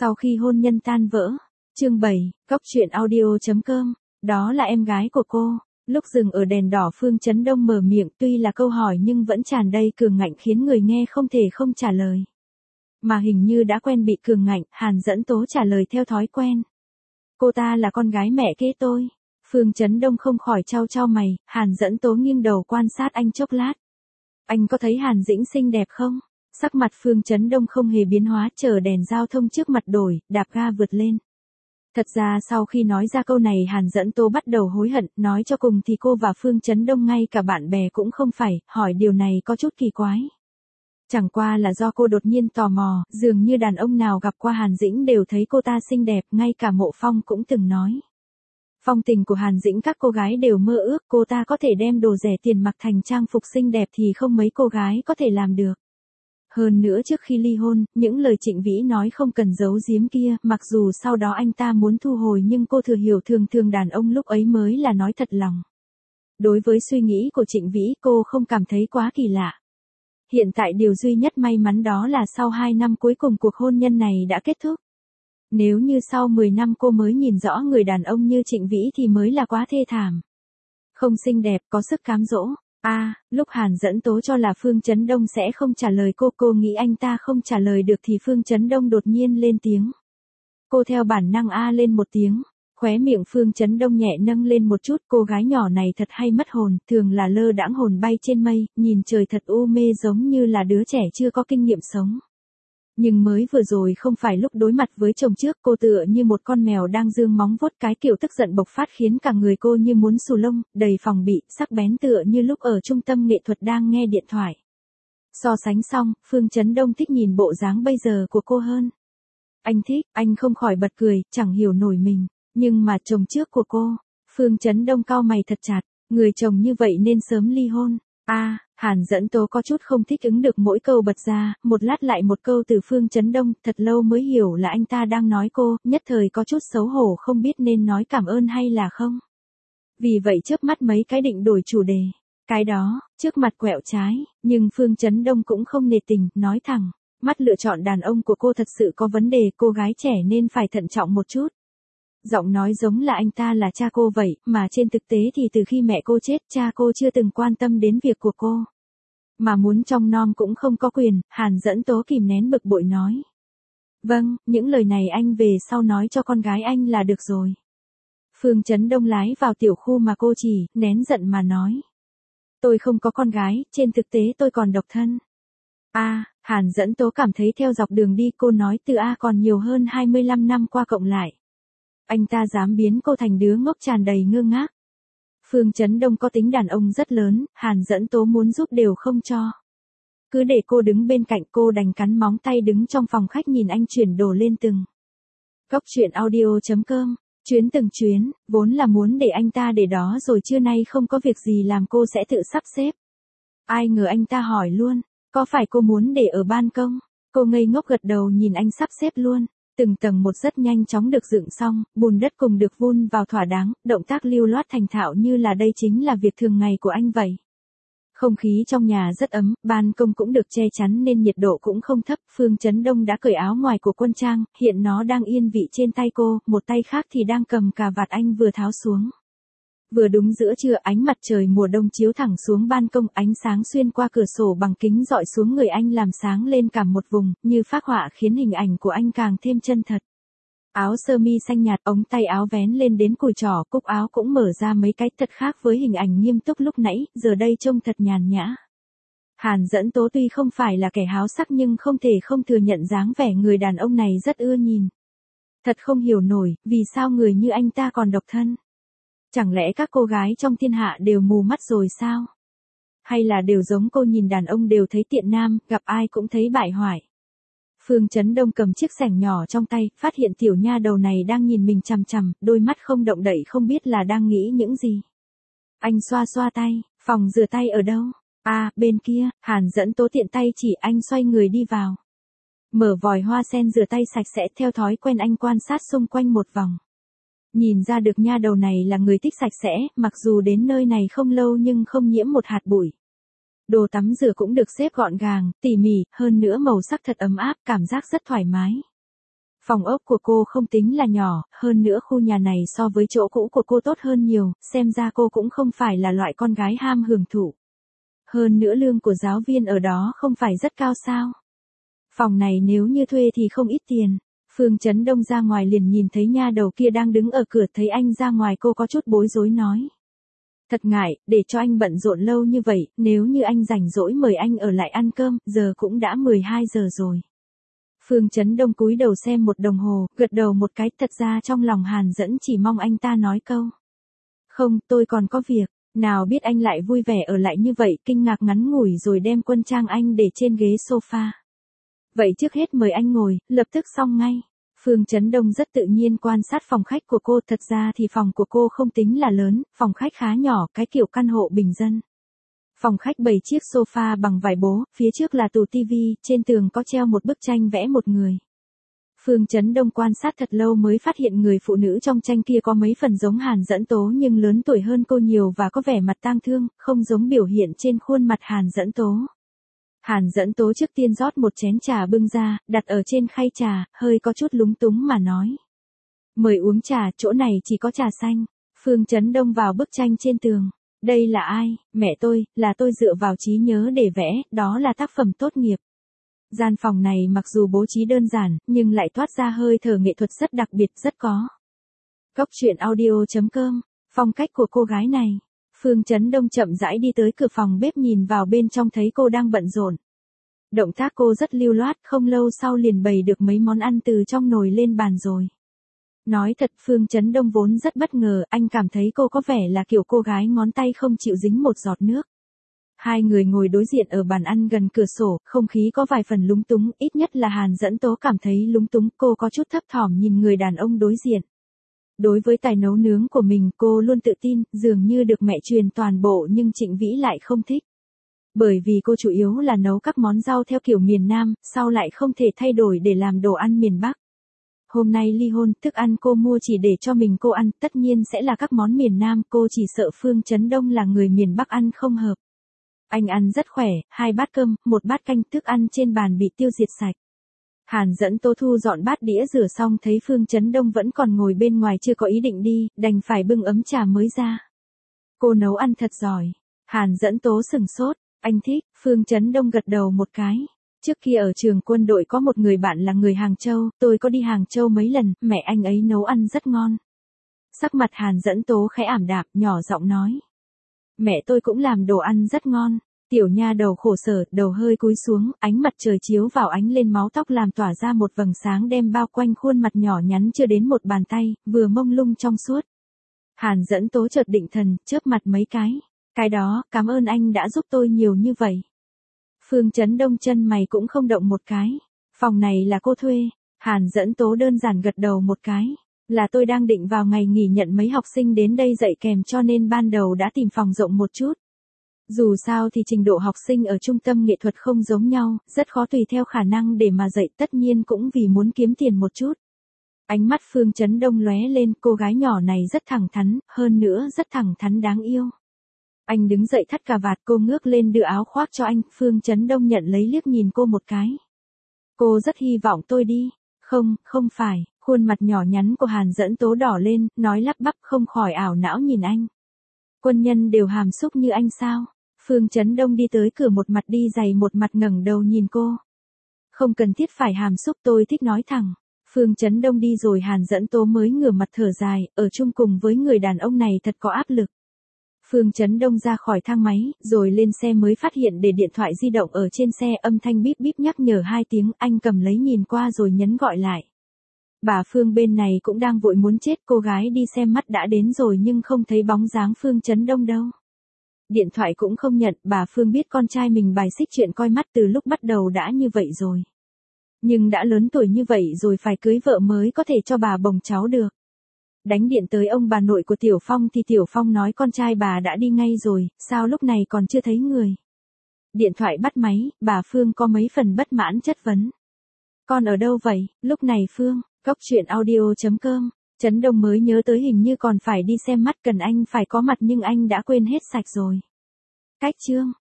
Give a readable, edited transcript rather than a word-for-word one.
Sau khi hôn nhân tan vỡ. Chương 7, Cóc truyện audio.com. Đó là em gái của cô. Lúc dừng ở đèn đỏ Phương Chấn Đông mở miệng, tuy là câu hỏi nhưng vẫn tràn đầy cường ngạnh khiến người nghe không thể không trả lời. Mà hình như đã quen bị cường ngạnh, Hàn Dẫn Tố trả lời theo thói quen. Cô ta là con gái mẹ kế tôi. Phương Chấn Đông không khỏi chau chau mày, Hàn Dẫn Tố nghiêng đầu quan sát anh chốc lát. Anh có thấy Hàn Dĩnh xinh đẹp không? Sắc mặt Phương Chấn Đông không hề biến hóa, chờ đèn giao thông trước mặt đổi, đạp ga vượt lên. Thật ra sau khi nói ra câu này Hàn Dẫn Tố bắt đầu hối hận, nói cho cùng thì cô và Phương Chấn Đông ngay cả bạn bè cũng không phải, hỏi điều này có chút kỳ quái. Chẳng qua là do cô đột nhiên tò mò, dường như đàn ông nào gặp qua Hàn Dĩnh đều thấy cô ta xinh đẹp, ngay cả Mộ Phong cũng từng nói. Phong tình của Hàn Dĩnh các cô gái đều mơ ước cô ta có thể đem đồ rẻ tiền mặc thành trang phục xinh đẹp thì không mấy cô gái có thể làm được. Hơn nữa trước khi ly hôn, những lời Trịnh Vĩ nói không cần giấu giếm kia, mặc dù sau đó anh ta muốn thu hồi nhưng cô thừa hiểu thường thường đàn ông lúc ấy mới là nói thật lòng. Đối với suy nghĩ của Trịnh Vĩ cô không cảm thấy quá kỳ lạ. Hiện tại điều duy nhất may mắn đó là sau 2 năm cuối cùng cuộc hôn nhân này đã kết thúc. Nếu như sau 10 năm cô mới nhìn rõ người đàn ông như Trịnh Vĩ thì mới là quá thê thảm. Không xinh đẹp, có sức cám dỗ. Lúc Hàn Dẫn Tố cho là Phương Chấn Đông sẽ không trả lời cô nghĩ anh ta không trả lời được thì Phương Chấn Đông đột nhiên lên tiếng. Cô theo bản năng lên một tiếng, khóe miệng Phương Chấn Đông nhẹ nâng lên một chút, cô gái nhỏ này thật hay mất hồn, thường là lơ đãng hồn bay trên mây, nhìn trời thật u mê giống như là đứa trẻ chưa có kinh nghiệm sống. Nhưng mới vừa rồi không phải lúc đối mặt với chồng trước, cô tựa như một con mèo đang dương móng vuốt, cái kiểu tức giận bộc phát khiến cả người cô như muốn xù lông, đầy phòng bị, sắc bén tựa như lúc ở trung tâm nghệ thuật đang nghe điện thoại. So sánh xong, Phương Chấn Đông thích nhìn bộ dáng bây giờ của cô hơn. Anh thích, anh không khỏi bật cười, chẳng hiểu nổi mình, nhưng mà chồng trước của cô, Phương Chấn Đông cau mày thật chặt, người chồng như vậy nên sớm ly hôn. Hàn Dẫn Tố có chút không thích ứng được mỗi câu bật ra, một lát lại một câu từ Phương Chấn Đông, thật lâu mới hiểu là anh ta đang nói cô, nhất thời có chút xấu hổ không biết nên nói cảm ơn hay là không. Vì vậy chớp mắt mấy cái định đổi chủ đề. Cái đó, trước mặt quẹo trái, nhưng Phương Chấn Đông cũng không nề tình, nói thẳng, mắt lựa chọn đàn ông của cô thật sự có vấn đề, cô gái trẻ nên phải thận trọng một chút. Giọng nói giống là anh ta là cha cô vậy, mà trên thực tế thì từ khi mẹ cô chết, cha cô chưa từng quan tâm đến việc của cô. Mà muốn trông nom cũng không có quyền, Hàn Dẫn Tố kìm nén bực bội nói. Vâng, những lời này anh về sau nói cho con gái anh là được rồi. Phương Chấn Đông lái vào tiểu khu mà cô chỉ, nén giận mà nói. Tôi không có con gái, trên thực tế tôi còn độc thân. Hàn Dẫn Tố cảm thấy theo dọc đường đi cô nói từ còn nhiều hơn 25 năm qua cộng lại. Anh ta dám biến cô thành đứa ngốc tràn đầy ngơ ngác. Phương Chấn Đông có tính đàn ông rất lớn, Hàn Dẫn Tố muốn giúp đều không cho. Cứ để cô đứng bên cạnh, cô đành cắn móng tay đứng trong phòng khách nhìn anh chuyển đồ lên từng. Cóc truyện audio.com, chuyến từng chuyến, vốn là muốn để anh ta để đó rồi trưa nay không có việc gì làm cô sẽ tự sắp xếp. Ai ngờ anh ta hỏi luôn, có phải cô muốn để ở ban công? Cô ngây ngốc gật đầu nhìn anh sắp xếp luôn. Từng tầng một rất nhanh chóng được dựng xong, bùn đất cùng được vun vào thỏa đáng, động tác lưu loát thành thạo như là đây chính là việc thường ngày của anh vậy. Không khí trong nhà rất ấm, ban công cũng được che chắn nên nhiệt độ cũng không thấp. Phương Chấn Đông đã cởi áo ngoài của quân trang, hiện nó đang yên vị trên tay cô, một tay khác thì đang cầm cà vạt anh vừa tháo xuống. Vừa đúng giữa trưa, ánh mặt trời mùa đông chiếu thẳng xuống ban công, ánh sáng xuyên qua cửa sổ bằng kính dọi xuống người anh làm sáng lên cả một vùng, như phác họa khiến hình ảnh của anh càng thêm chân thật. Áo sơ mi xanh nhạt, ống tay áo vén lên đến cùi trỏ, cúc áo cũng mở ra mấy cái, thật khác với hình ảnh nghiêm túc lúc nãy, giờ đây trông thật nhàn nhã. Hàn Dẫn Tố tuy không phải là kẻ háo sắc nhưng không thể không thừa nhận dáng vẻ người đàn ông này rất ưa nhìn. Thật không hiểu nổi, vì sao người như anh ta còn độc thân? Chẳng lẽ các cô gái trong thiên hạ đều mù mắt rồi sao? Hay là đều giống cô nhìn đàn ông đều thấy tiện nam, gặp ai cũng thấy bại hoại? Phương Chấn Đông cầm chiếc xẻng nhỏ trong tay, phát hiện tiểu nha đầu này đang nhìn mình chằm chằm, đôi mắt không động đậy không biết là đang nghĩ những gì. Anh xoa xoa tay, phòng rửa tay ở đâu? Bên kia, Hàn Dẫn Tố tiện tay chỉ, anh xoay người đi vào. Mở vòi hoa sen rửa tay sạch sẽ, theo thói quen anh quan sát xung quanh một vòng. Nhìn ra được nha đầu này là người thích sạch sẽ, mặc dù đến nơi này không lâu nhưng không nhiễm một hạt bụi. Đồ tắm rửa cũng được xếp gọn gàng, tỉ mỉ, hơn nữa màu sắc thật ấm áp, cảm giác rất thoải mái. Phòng ốc của cô không tính là nhỏ, hơn nữa khu nhà này so với chỗ cũ của cô tốt hơn nhiều, xem ra cô cũng không phải là loại con gái ham hưởng thụ. Hơn nữa lương của giáo viên ở đó không phải rất cao sao. Phòng này nếu như thuê thì không ít tiền. Phương Chấn Đông ra ngoài liền nhìn thấy nha đầu kia đang đứng ở cửa, thấy anh ra ngoài cô có chút bối rối nói. Thật ngại, để cho anh bận rộn lâu như vậy, nếu như anh rảnh rỗi mời anh ở lại ăn cơm, giờ cũng đã 12 giờ rồi. Phương Chấn Đông cúi đầu xem một đồng hồ, gật đầu một cái, thật ra trong lòng Hàn Dẫn chỉ mong anh ta nói câu. Không, tôi còn có việc, nào biết anh lại vui vẻ ở lại như vậy, kinh ngạc ngắn ngủi rồi đem quân trang anh để trên ghế sofa. Vậy trước hết mời anh ngồi, lập tức xong ngay. Phương Chấn Đông rất tự nhiên quan sát phòng khách của cô, thật ra thì phòng của cô không tính là lớn, phòng khách khá nhỏ, cái kiểu căn hộ bình dân. Phòng khách bày chiếc sofa bằng vải bố, phía trước là tủ tivi, trên tường có treo một bức tranh vẽ một người. Phương Chấn Đông quan sát thật lâu mới phát hiện người phụ nữ trong tranh kia có mấy phần giống Hàn Dẫn Tố nhưng lớn tuổi hơn cô nhiều và có vẻ mặt tang thương, không giống biểu hiện trên khuôn mặt Hàn Dẫn Tố. Hàn Dẫn Tố trước tiên rót một chén trà bưng ra, đặt ở trên khay trà, hơi có chút lúng túng mà nói. Mời uống trà, chỗ này chỉ có trà xanh. Phương Chấn Đông vào bức tranh trên tường. Đây là ai? Mẹ tôi, là tôi dựa vào trí nhớ để vẽ, đó là tác phẩm tốt nghiệp. Gian phòng này mặc dù bố trí đơn giản, nhưng lại toát ra hơi thở nghệ thuật rất đặc biệt, rất có. Cốc truyện audio.com, phong cách của cô gái này. Phương Chấn Đông chậm rãi đi tới cửa phòng bếp nhìn vào bên trong thấy cô đang bận rộn. Động tác cô rất lưu loát, không lâu sau liền bày được mấy món ăn từ trong nồi lên bàn rồi. Nói thật Phương Chấn Đông vốn rất bất ngờ, anh cảm thấy cô có vẻ là kiểu cô gái ngón tay không chịu dính một giọt nước. Hai người ngồi đối diện ở bàn ăn gần cửa sổ, không khí có vài phần lúng túng, ít nhất là Hàn Dẫn Tố cảm thấy lúng túng, cô có chút thấp thỏm nhìn người đàn ông đối diện. Đối với tài nấu nướng của mình cô luôn tự tin, dường như được mẹ truyền toàn bộ nhưng Trịnh Vĩ lại không thích. Bởi vì cô chủ yếu là nấu các món rau theo kiểu miền Nam, sau lại không thể thay đổi để làm đồ ăn miền Bắc. Hôm nay ly hôn, thức ăn cô mua chỉ để cho mình cô ăn, tất nhiên sẽ là các món miền Nam, cô chỉ sợ Phương Chấn Đông là người miền Bắc ăn không hợp. Anh ăn rất khỏe, 2 bát cơm, 1 bát canh, thức ăn trên bàn bị tiêu diệt sạch. Hàn Dẫn Tố thu dọn bát đĩa rửa xong thấy Phương Chấn Đông vẫn còn ngồi bên ngoài chưa có ý định đi, đành phải bưng ấm trà mới ra. Cô nấu ăn thật giỏi. Hàn Dẫn Tố sừng sốt, anh thích, Phương Chấn Đông gật đầu một cái. Trước kia ở trường quân đội có một người bạn là người Hàng Châu, tôi có đi Hàng Châu mấy lần, mẹ anh ấy nấu ăn rất ngon. Sắc mặt Hàn Dẫn Tố khẽ ảm đạm, nhỏ giọng nói. Mẹ tôi cũng làm đồ ăn rất ngon. Tiểu nha đầu khổ sở, đầu hơi cúi xuống, ánh mặt trời chiếu vào ánh lên máu tóc làm tỏa ra một vầng sáng đem bao quanh khuôn mặt nhỏ nhắn chưa đến một bàn tay, vừa mông lung trong suốt. Hàn Dẫn Tố chợt định thần, chớp mặt mấy cái. Cái đó, cảm ơn anh đã giúp tôi nhiều như vậy. Phương Chấn Đông chân mày cũng không động một cái. Phòng này là cô thuê. Hàn Dẫn Tố đơn giản gật đầu một cái. Là tôi đang định vào ngày nghỉ nhận mấy học sinh đến đây dạy kèm cho nên ban đầu đã tìm phòng rộng một chút. Dù sao thì trình độ học sinh ở trung tâm nghệ thuật không giống nhau, rất khó tùy theo khả năng để mà dạy, tất nhiên cũng vì muốn kiếm tiền một chút. Ánh mắt Phương Chấn Đông lóe lên, cô gái nhỏ này rất thẳng thắn, hơn nữa rất thẳng thắn đáng yêu. Anh đứng dậy thắt cà vạt, cô ngước lên đưa áo khoác cho anh, Phương Chấn Đông nhận lấy liếc nhìn cô một cái. Cô rất hy vọng tôi đi. Không, không phải, khuôn mặt nhỏ nhắn của Hàn Dẫn Tố đỏ lên, nói lắp bắp không khỏi ảo não nhìn anh. Quân nhân đều hàm xúc như anh sao? Phương Chấn Đông đi tới cửa một mặt đi giày một mặt ngẩng đầu nhìn cô. Không cần thiết phải hàm xúc, tôi thích nói thẳng. Phương Chấn Đông đi rồi Hàn Dẫn Tố mới ngửa mặt thở dài, ở chung cùng với người đàn ông này thật có áp lực. Phương Chấn Đông ra khỏi thang máy, rồi lên xe mới phát hiện để điện thoại di động ở trên xe, âm thanh bíp bíp nhắc nhở 2 tiếng, anh cầm lấy nhìn qua rồi nhấn gọi lại. Bà Phương bên này cũng đang vội muốn chết, cô gái đi xem mắt đã đến rồi nhưng không thấy bóng dáng Phương Chấn Đông đâu. Điện thoại cũng không nhận, bà Phương biết con trai mình bài xích chuyện coi mắt từ lúc bắt đầu đã như vậy rồi. Nhưng đã lớn tuổi như vậy rồi phải cưới vợ mới có thể cho bà bồng cháu được. Đánh điện tới ông bà nội của Tiểu Phong thì Tiểu Phong nói con trai bà đã đi ngay rồi, sao lúc này còn chưa thấy người. Điện thoại bắt máy, bà Phương có mấy phần bất mãn chất vấn. Con ở đâu vậy, lúc này Phương, cốc truyện audio.com, Chấn Đông mới nhớ tới hình như còn phải đi xem mắt cần anh phải có mặt nhưng anh đã quên hết sạch rồi. Cách chương.